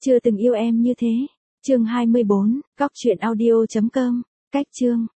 Chưa từng yêu em như thế. Chương 24, cóc truyện audio.com. Cách chương.